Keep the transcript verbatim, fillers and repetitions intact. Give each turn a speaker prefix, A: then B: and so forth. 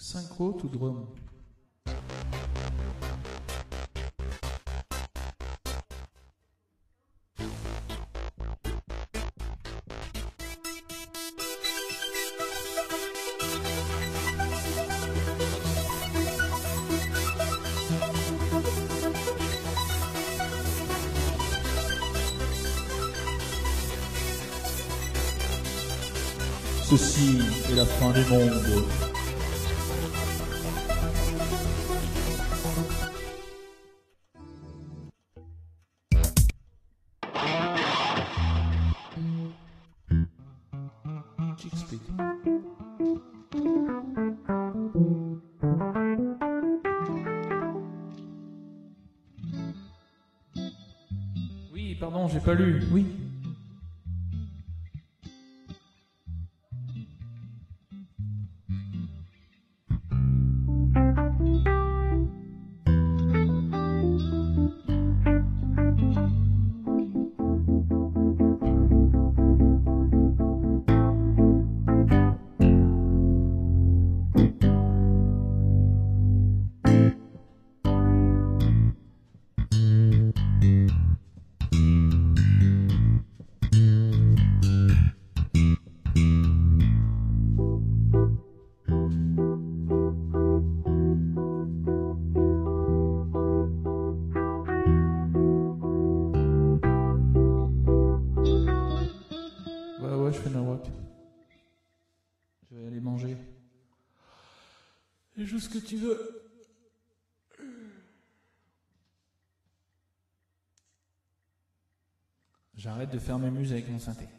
A: Synchro to drum. Ceci est la fin du monde. Chickspeed. Oui, pardon, j'ai pas lu. Oui. Ouais, ouais, je fais nawak. Je vais aller manger. Et joue ce que tu veux. J'arrête de faire mes muses avec mon synthé.